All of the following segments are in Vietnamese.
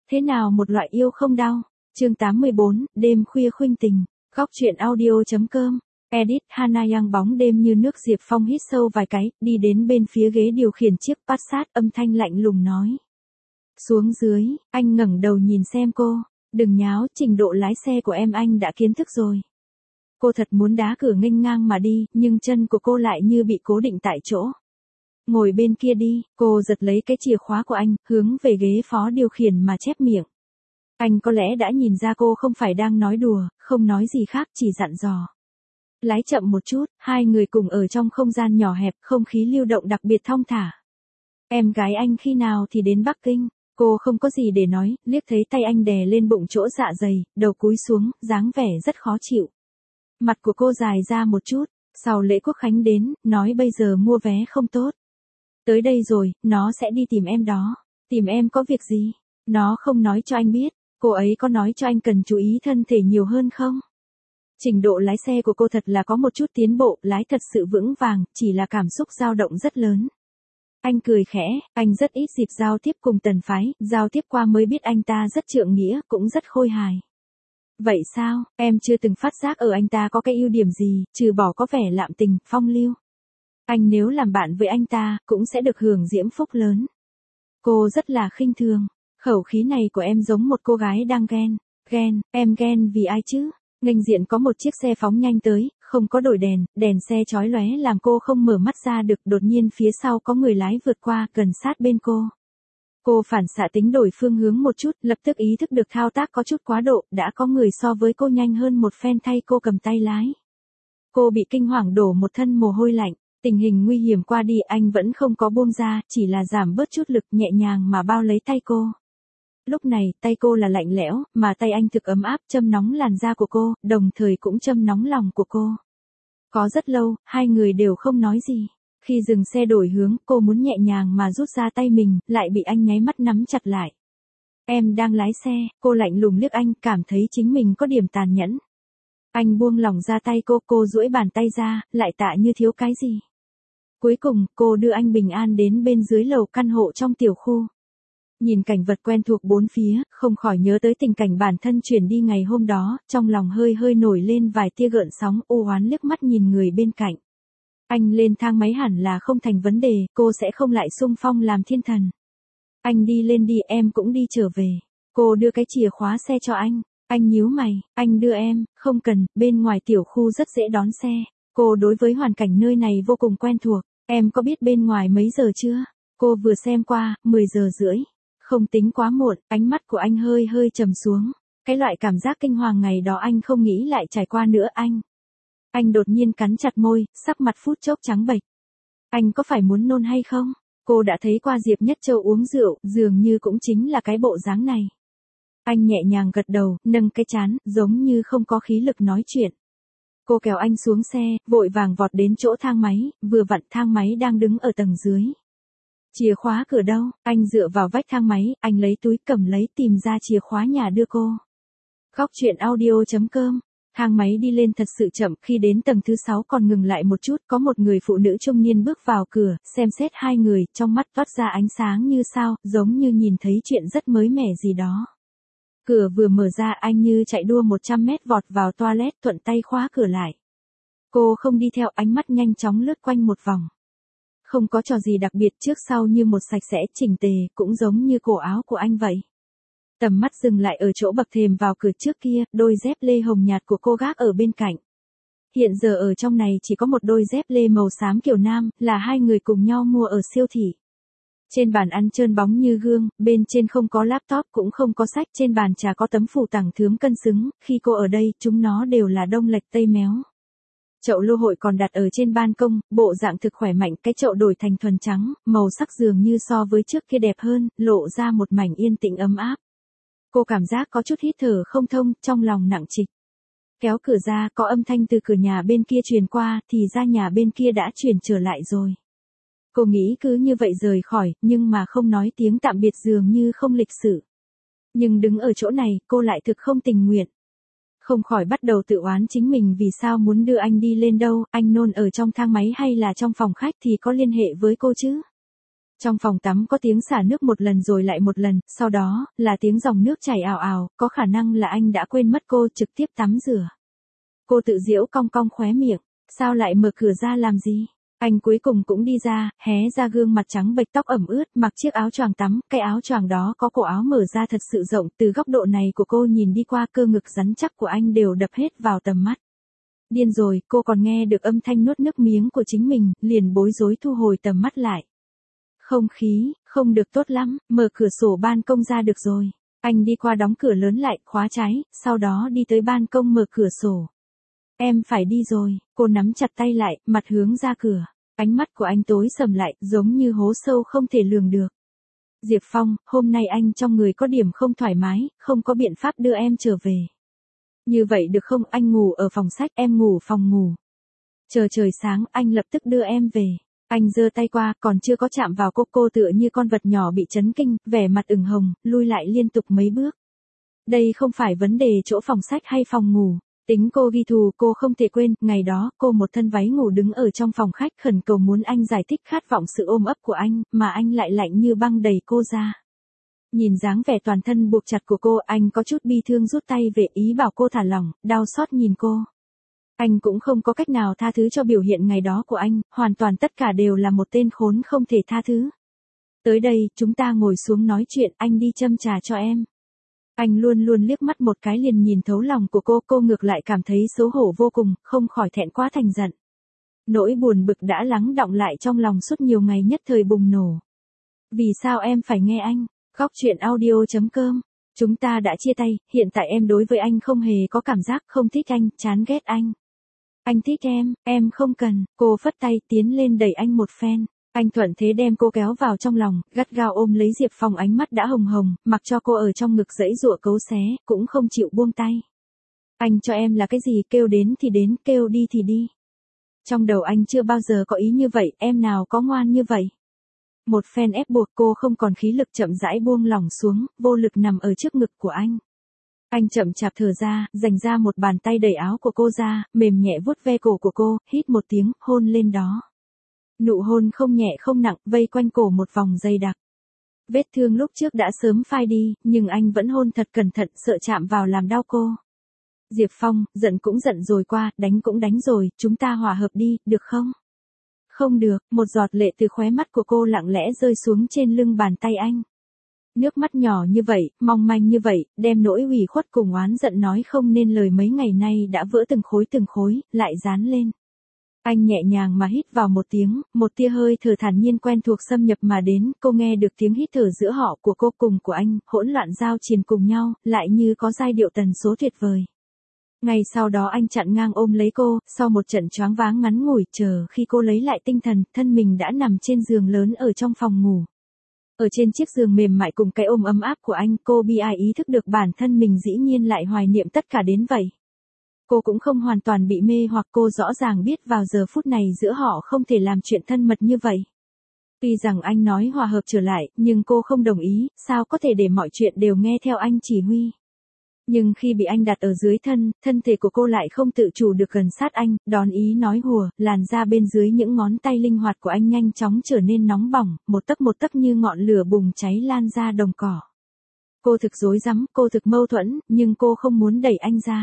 Thế nào một loại yêu không đau? Chương 84, đêm khuya khuynh tình. Góc truyện audio.com. Edit Hana Yang bóng đêm như nước. Diệp Phong hít sâu vài cái, đi đến bên phía ghế điều khiển chiếc Passat, âm thanh lạnh lùng nói. Xuống dưới, anh ngẩng đầu nhìn xem cô. Đừng nháo, trình độ lái xe của em anh đã kiến thức rồi. Cô thật muốn đá cửa nghênh ngang mà đi, nhưng chân của cô lại như bị cố định tại chỗ. Ngồi bên kia đi, cô giật lấy cái chìa khóa của anh, hướng về ghế phó điều khiển mà chép miệng. Anh có lẽ đã nhìn ra cô không phải đang nói đùa, không nói gì khác, chỉ dặn dò. Lái chậm một chút, hai người cùng ở trong không gian nhỏ hẹp, không khí lưu động đặc biệt thong thả. Em gái anh khi nào thì đến Bắc Kinh? Cô không có gì để nói, liếc thấy tay anh đè lên bụng chỗ dạ dày, đầu cúi xuống, dáng vẻ rất khó chịu. Mặt của cô dài ra một chút, sau lễ Quốc Khánh đến, nói bây giờ mua vé không tốt. Tới đây rồi, nó sẽ đi tìm em đó. Tìm em có việc gì? Nó không nói cho anh biết. Cô ấy có nói cho anh cần chú ý thân thể nhiều hơn không? Trình độ lái xe của cô thật là có một chút tiến bộ, lái thật sự vững vàng, chỉ là cảm xúc dao động rất lớn. Anh cười khẽ, anh rất ít dịp giao tiếp cùng Tần Phái, giao tiếp qua mới biết anh ta rất trượng nghĩa, cũng rất khôi hài. Vậy sao, em chưa từng phát giác ở anh ta có cái ưu điểm gì, trừ bỏ có vẻ lạm tình, phong lưu. Anh nếu làm bạn với anh ta, cũng sẽ được hưởng diễm phúc lớn. Cô rất là khinh thường. Khẩu khí này của em giống một cô gái đang ghen. Ghen, em ghen vì ai chứ? Nghênh diện có một chiếc xe phóng nhanh tới, không có đổi đèn, đèn xe chói lóe làm cô không mở mắt ra được. Đột nhiên phía sau có người lái vượt qua, gần sát bên cô. Cô phản xạ tính đổi phương hướng một chút, lập tức ý thức được thao tác có chút quá độ, đã có người so với cô nhanh hơn một phen thay cô cầm tay lái. Cô bị kinh hoàng đổ một thân mồ hôi lạnh. Tình hình nguy hiểm qua đi, anh vẫn không có buông ra, chỉ là giảm bớt chút lực, nhẹ nhàng mà bao lấy tay cô. Lúc này, tay cô là lạnh lẽo, mà tay anh thực ấm áp, châm nóng làn da của cô, đồng thời cũng châm nóng lòng của cô. Có rất lâu, hai người đều không nói gì. Khi dừng xe đổi hướng, cô muốn nhẹ nhàng mà rút ra tay mình, lại bị anh nháy mắt nắm chặt lại. Em đang lái xe, cô lạnh lùng liếc anh, cảm thấy chính mình có điểm tàn nhẫn. Anh buông lỏng ra tay cô duỗi bàn tay ra, lại tạ như thiếu cái gì. Cuối cùng, cô đưa anh bình an đến bên dưới lầu căn hộ trong tiểu khu. Nhìn cảnh vật quen thuộc bốn phía, không khỏi nhớ tới tình cảnh bản thân chuyển đi ngày hôm đó, trong lòng hơi hơi nổi lên vài tia gợn sóng, u oán liếc mắt nhìn người bên cạnh. Anh lên thang máy hẳn là không thành vấn đề, cô sẽ không lại xung phong làm thiên thần. Anh đi lên đi, em cũng đi trở về. Cô đưa cái chìa khóa xe cho anh. Anh nhíu mày, anh đưa em, không cần, bên ngoài tiểu khu rất dễ đón xe. Cô đối với hoàn cảnh nơi này vô cùng quen thuộc. Em có biết bên ngoài mấy giờ chưa? Cô vừa xem qua, 10 giờ rưỡi. Không tính quá muộn, ánh mắt của anh hơi hơi trầm xuống. Cái loại cảm giác kinh hoàng ngày đó anh không nghĩ lại trải qua nữa anh. Anh đột nhiên cắn chặt môi, sắc mặt phút chốc trắng bệch. Anh có phải muốn nôn hay không? Cô đã thấy qua Diệp Nhất Châu uống rượu, dường như cũng chính là cái bộ dáng này. Anh nhẹ nhàng gật đầu, nâng cái trán, giống như không có khí lực nói chuyện. Cô kéo anh xuống xe, vội vàng vọt đến chỗ thang máy, vừa vặn thang máy đang đứng ở tầng dưới. Chìa khóa cửa đâu? Anh dựa vào vách thang máy, anh lấy túi cầm lấy tìm ra chìa khóa nhà đưa cô. Góc truyện audio.com. Thang máy đi lên thật sự chậm, khi đến tầng thứ 6 còn ngừng lại một chút, có một người phụ nữ trung niên bước vào cửa, xem xét hai người, trong mắt toát ra ánh sáng như sao, giống như nhìn thấy chuyện rất mới mẻ gì đó. Cửa vừa mở ra, anh như chạy đua 100 mét vọt vào toilet, thuận tay khóa cửa lại. Cô không đi theo, ánh mắt nhanh chóng lướt quanh một vòng. Không có trò gì đặc biệt, trước sau như một sạch sẽ, chỉnh tề, cũng giống như cổ áo của anh vậy. Tầm mắt dừng lại ở chỗ bậc thềm vào cửa trước kia, đôi dép lê hồng nhạt của cô gác ở bên cạnh. Hiện giờ ở trong này chỉ có một đôi dép lê màu xám kiểu nam, là hai người cùng nhau mua ở siêu thị. Trên bàn ăn trơn bóng như gương, bên trên không có laptop cũng không có sách, trên bàn trà có tấm phủ tẳng thướm cân xứng, khi cô ở đây, chúng nó đều là đông lệch tây méo. Chậu lô hội còn đặt ở trên ban công, bộ dạng thực khỏe mạnh, cái chậu đổi thành thuần trắng, màu sắc dường như so với trước kia đẹp hơn, lộ ra một mảnh yên tĩnh ấm áp. Cô cảm giác có chút hít thở không thông, trong lòng nặng trịch. Kéo cửa ra, có âm thanh từ cửa nhà bên kia truyền qua, thì ra nhà bên kia đã chuyển trở lại rồi. Cô nghĩ cứ như vậy rời khỏi, nhưng mà không nói tiếng tạm biệt dường như không lịch sự. Nhưng đứng ở chỗ này, cô lại thực không tình nguyện. Không khỏi bắt đầu tự oán chính mình vì sao muốn đưa anh đi lên đâu, anh nôn ở trong thang máy hay là trong phòng khách thì có liên hệ với cô chứ. Trong phòng tắm có tiếng xả nước một lần rồi lại một lần, sau đó, là tiếng dòng nước chảy ào ào, có khả năng là anh đã quên mất cô trực tiếp tắm rửa. Cô tự giễu cong cong khóe miệng, sao lại mở cửa ra làm gì? Anh cuối cùng cũng đi ra, hé ra gương mặt trắng bệch tóc ẩm ướt, mặc chiếc áo choàng tắm, cái áo choàng đó có cổ áo mở ra thật sự rộng, từ góc độ này của cô nhìn đi qua cơ ngực rắn chắc của anh đều đập hết vào tầm mắt. Điên rồi, cô còn nghe được âm thanh nuốt nước miếng của chính mình, liền bối rối thu hồi tầm mắt lại. Không khí, không được tốt lắm, mở cửa sổ ban công ra được rồi. Anh đi qua đóng cửa lớn lại, khóa trái, sau đó đi tới ban công mở cửa sổ. Em phải đi rồi, cô nắm chặt tay lại, mặt hướng ra cửa. Ánh mắt của anh tối sầm lại, giống như hố sâu không thể lường được. Diệp Phong, hôm nay anh trong người có điểm không thoải mái, không có biện pháp đưa em trở về. Như vậy được không, anh ngủ ở phòng sách, em ngủ phòng ngủ. Chờ trời sáng, anh lập tức đưa em về. Anh giơ tay qua, còn chưa có chạm vào cô tựa như con vật nhỏ bị chấn kinh, vẻ mặt ửng hồng, lui lại liên tục mấy bước. Đây không phải vấn đề chỗ phòng sách hay phòng ngủ. Tính cô ghi thù, cô không thể quên, ngày đó, cô một thân váy ngủ đứng ở trong phòng khách khẩn cầu muốn anh giải thích khát vọng sự ôm ấp của anh, mà anh lại lạnh như băng đẩy cô ra. Nhìn dáng vẻ toàn thân buộc chặt của cô, anh có chút bi thương rút tay về, ý bảo cô thả lỏng, đau xót nhìn cô. Anh cũng không có cách nào tha thứ cho biểu hiện ngày đó của anh, hoàn toàn tất cả đều là một tên khốn không thể tha thứ. Tới đây, chúng ta ngồi xuống nói chuyện, anh đi châm trà cho em. Anh luôn luôn liếc mắt một cái liền nhìn thấu lòng của cô ngược lại cảm thấy xấu hổ vô cùng, không khỏi thẹn quá thành giận. Nỗi buồn bực đã lắng đọng lại trong lòng suốt nhiều ngày nhất thời bùng nổ. Vì sao em phải nghe anh? Góc truyện audio.com. Chúng ta đã chia tay, hiện tại em đối với anh không hề có cảm giác không thích anh, chán ghét anh. Anh thích em không cần, cô phất tay tiến lên đẩy anh một phen. Anh thuận thế đem cô kéo vào trong lòng, gắt gao ôm lấy Diệp Phong, ánh mắt đã hồng hồng, mặc cho cô ở trong ngực giãy giụa cấu xé, cũng không chịu buông tay. Anh cho em là cái gì, kêu đến thì đến, kêu đi thì đi. Trong đầu anh chưa bao giờ có ý như vậy, em nào có ngoan như vậy. Một phen ép buộc cô không còn khí lực chậm rãi buông lỏng xuống, vô lực nằm ở trước ngực của anh. Anh chậm chạp thở ra, dành ra một bàn tay đẩy áo của cô ra, mềm nhẹ vuốt ve cổ của cô, hít một tiếng, hôn lên đó. Nụ hôn không nhẹ không nặng, vây quanh cổ một vòng dày đặc. Vết thương lúc trước đã sớm phai đi, nhưng anh vẫn hôn thật cẩn thận, sợ chạm vào làm đau cô. Diệp Phong, giận cũng giận rồi qua, đánh cũng đánh rồi, chúng ta hòa hợp đi, được không? Không được, một giọt lệ từ khóe mắt của cô lặng lẽ rơi xuống trên lưng bàn tay anh. Nước mắt nhỏ như vậy, mong manh như vậy, đem nỗi ủy khuất cùng oán giận nói không nên lời mấy ngày nay đã vỡ từng khối, lại dán lên. Anh nhẹ nhàng mà hít vào một tiếng, một tia hơi thở thản nhiên quen thuộc xâm nhập mà đến, cô nghe được tiếng hít thở giữa họ của cô cùng của anh, hỗn loạn giao triền cùng nhau, lại như có giai điệu tần số tuyệt vời. Ngày sau đó anh chặn ngang ôm lấy cô, sau một trận choáng váng ngắn ngủi, chờ khi cô lấy lại tinh thần, thân mình đã nằm trên giường lớn ở trong phòng ngủ. Ở trên chiếc giường mềm mại cùng cái ôm ấm áp của anh, cô bi ai ý thức được bản thân mình dĩ nhiên lại hoài niệm tất cả đến vậy. Cô cũng không hoàn toàn bị mê hoặc, cô rõ ràng biết vào giờ phút này giữa họ không thể làm chuyện thân mật như vậy. Tuy rằng anh nói hòa hợp trở lại, nhưng cô không đồng ý, sao có thể để mọi chuyện đều nghe theo anh chỉ huy. Nhưng khi bị anh đặt ở dưới thân thể của cô lại không tự chủ được gần sát anh, đón ý nói hùa, làn da bên dưới những ngón tay linh hoạt của anh nhanh chóng trở nên nóng bỏng, một tấc như ngọn lửa bùng cháy lan ra đồng cỏ. Cô thực rối rắm, cô thực mâu thuẫn, nhưng cô không muốn đẩy anh ra.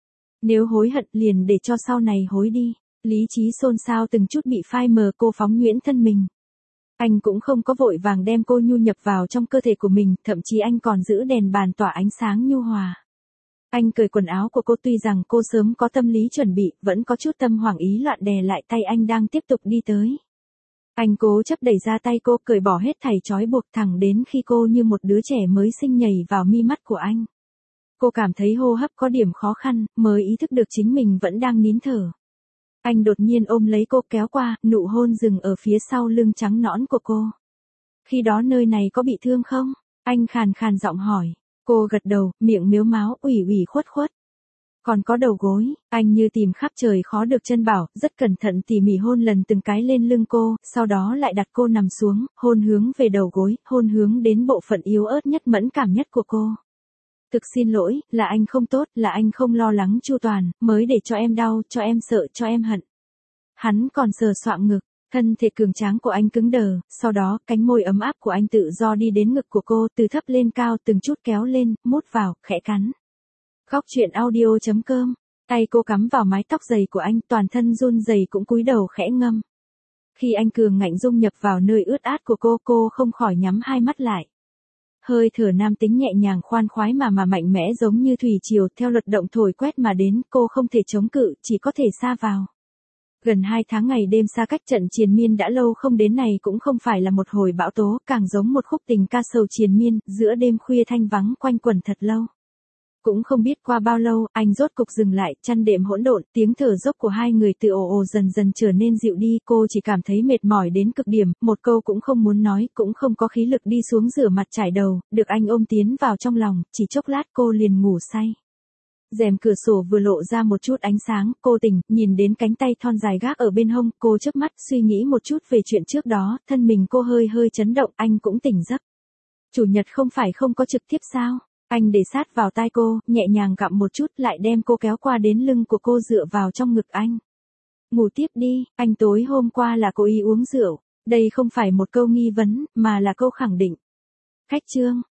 Nếu hối hận liền để cho sau này hối đi. Lý trí xôn xao từng chút bị phai mờ, cô phóng nhuyễn thân mình. Anh cũng không có vội vàng đem cô nhu nhập vào trong cơ thể của mình, thậm chí anh còn giữ đèn bàn tỏa ánh sáng nhu hòa. Anh cởi quần áo của cô, tuy rằng cô sớm có tâm lý chuẩn bị, vẫn có chút tâm hoảng ý loạn đè lại tay anh đang tiếp tục đi tới. Anh cố chấp đẩy ra tay cô, cởi bỏ hết thảy trói buộc, thẳng đến khi cô như một đứa trẻ mới sinh nhảy vào mi mắt của anh. Cô cảm thấy hô hấp có điểm khó khăn, mới ý thức được chính mình vẫn đang nín thở. Anh đột nhiên ôm lấy cô kéo qua, nụ hôn dừng ở phía sau lưng trắng nõn của cô. Khi đó nơi này có bị thương không? Anh khàn khàn giọng hỏi. Cô gật đầu, miệng mếu máo, ủy khuất. Còn có đầu gối, anh như tìm khắp trời khó được chân bảo, rất cẩn thận tỉ mỉ hôn lần từng cái lên lưng cô, sau đó lại đặt cô nằm xuống, hôn hướng về đầu gối, hôn hướng đến bộ phận yếu ớt nhất mẫn cảm nhất của cô. Thực xin lỗi, là anh không tốt, là anh không lo lắng chu toàn, mới để cho em đau, cho em sợ, cho em hận. Hắn còn sờ soạng ngực, Thân thể cường tráng của anh cứng đờ, sau đó cánh môi ấm áp của anh tự do đi đến ngực của cô, từ thấp lên cao từng chút kéo lên, mút vào, khẽ cắn. Khóc chuyện audio.com. Tay cô cắm vào mái tóc dày của anh, toàn thân run rẩy cũng cúi đầu khẽ ngâm. Khi anh cường ngạnh dung nhập vào nơi ướt át của cô không khỏi nhắm hai mắt lại. Hơi thở nam tính nhẹ nhàng khoan khoái mà mạnh mẽ giống như thủy triều theo luật động thổi quét mà đến, cô không thể chống cự, chỉ có thể sa vào. Gần 2 tháng ngày đêm xa cách trận triền miên đã lâu không đến này cũng không phải là một hồi bão tố, càng giống một khúc tình ca sầu triền miên, giữa đêm khuya thanh vắng quanh quẩn thật lâu. Cũng không biết qua bao lâu, anh rốt cục dừng lại, chăn đệm hỗn độn, tiếng thở dốc của hai người từ ồ ồ dần dần trở nên dịu đi, cô chỉ cảm thấy mệt mỏi đến cực điểm, một câu cũng không muốn nói, cũng không có khí lực đi xuống rửa mặt trải đầu, được anh ôm tiến vào trong lòng, chỉ chốc lát cô liền ngủ say. Rèm cửa sổ vừa lộ ra một chút ánh sáng, cô tỉnh, nhìn đến cánh tay thon dài gác ở bên hông, cô chớp mắt, suy nghĩ một chút về chuyện trước đó, thân mình cô hơi chấn động, anh cũng tỉnh giấc. Chủ nhật không phải không có trực tiếp sao? Anh để sát vào tai cô, nhẹ nhàng gặm một chút, lại đem cô kéo qua đến lưng của cô dựa vào trong ngực anh. Ngủ tiếp đi, anh tối hôm qua là cố ý uống rượu. Đây không phải một câu nghi vấn, mà là câu khẳng định. Khách chương.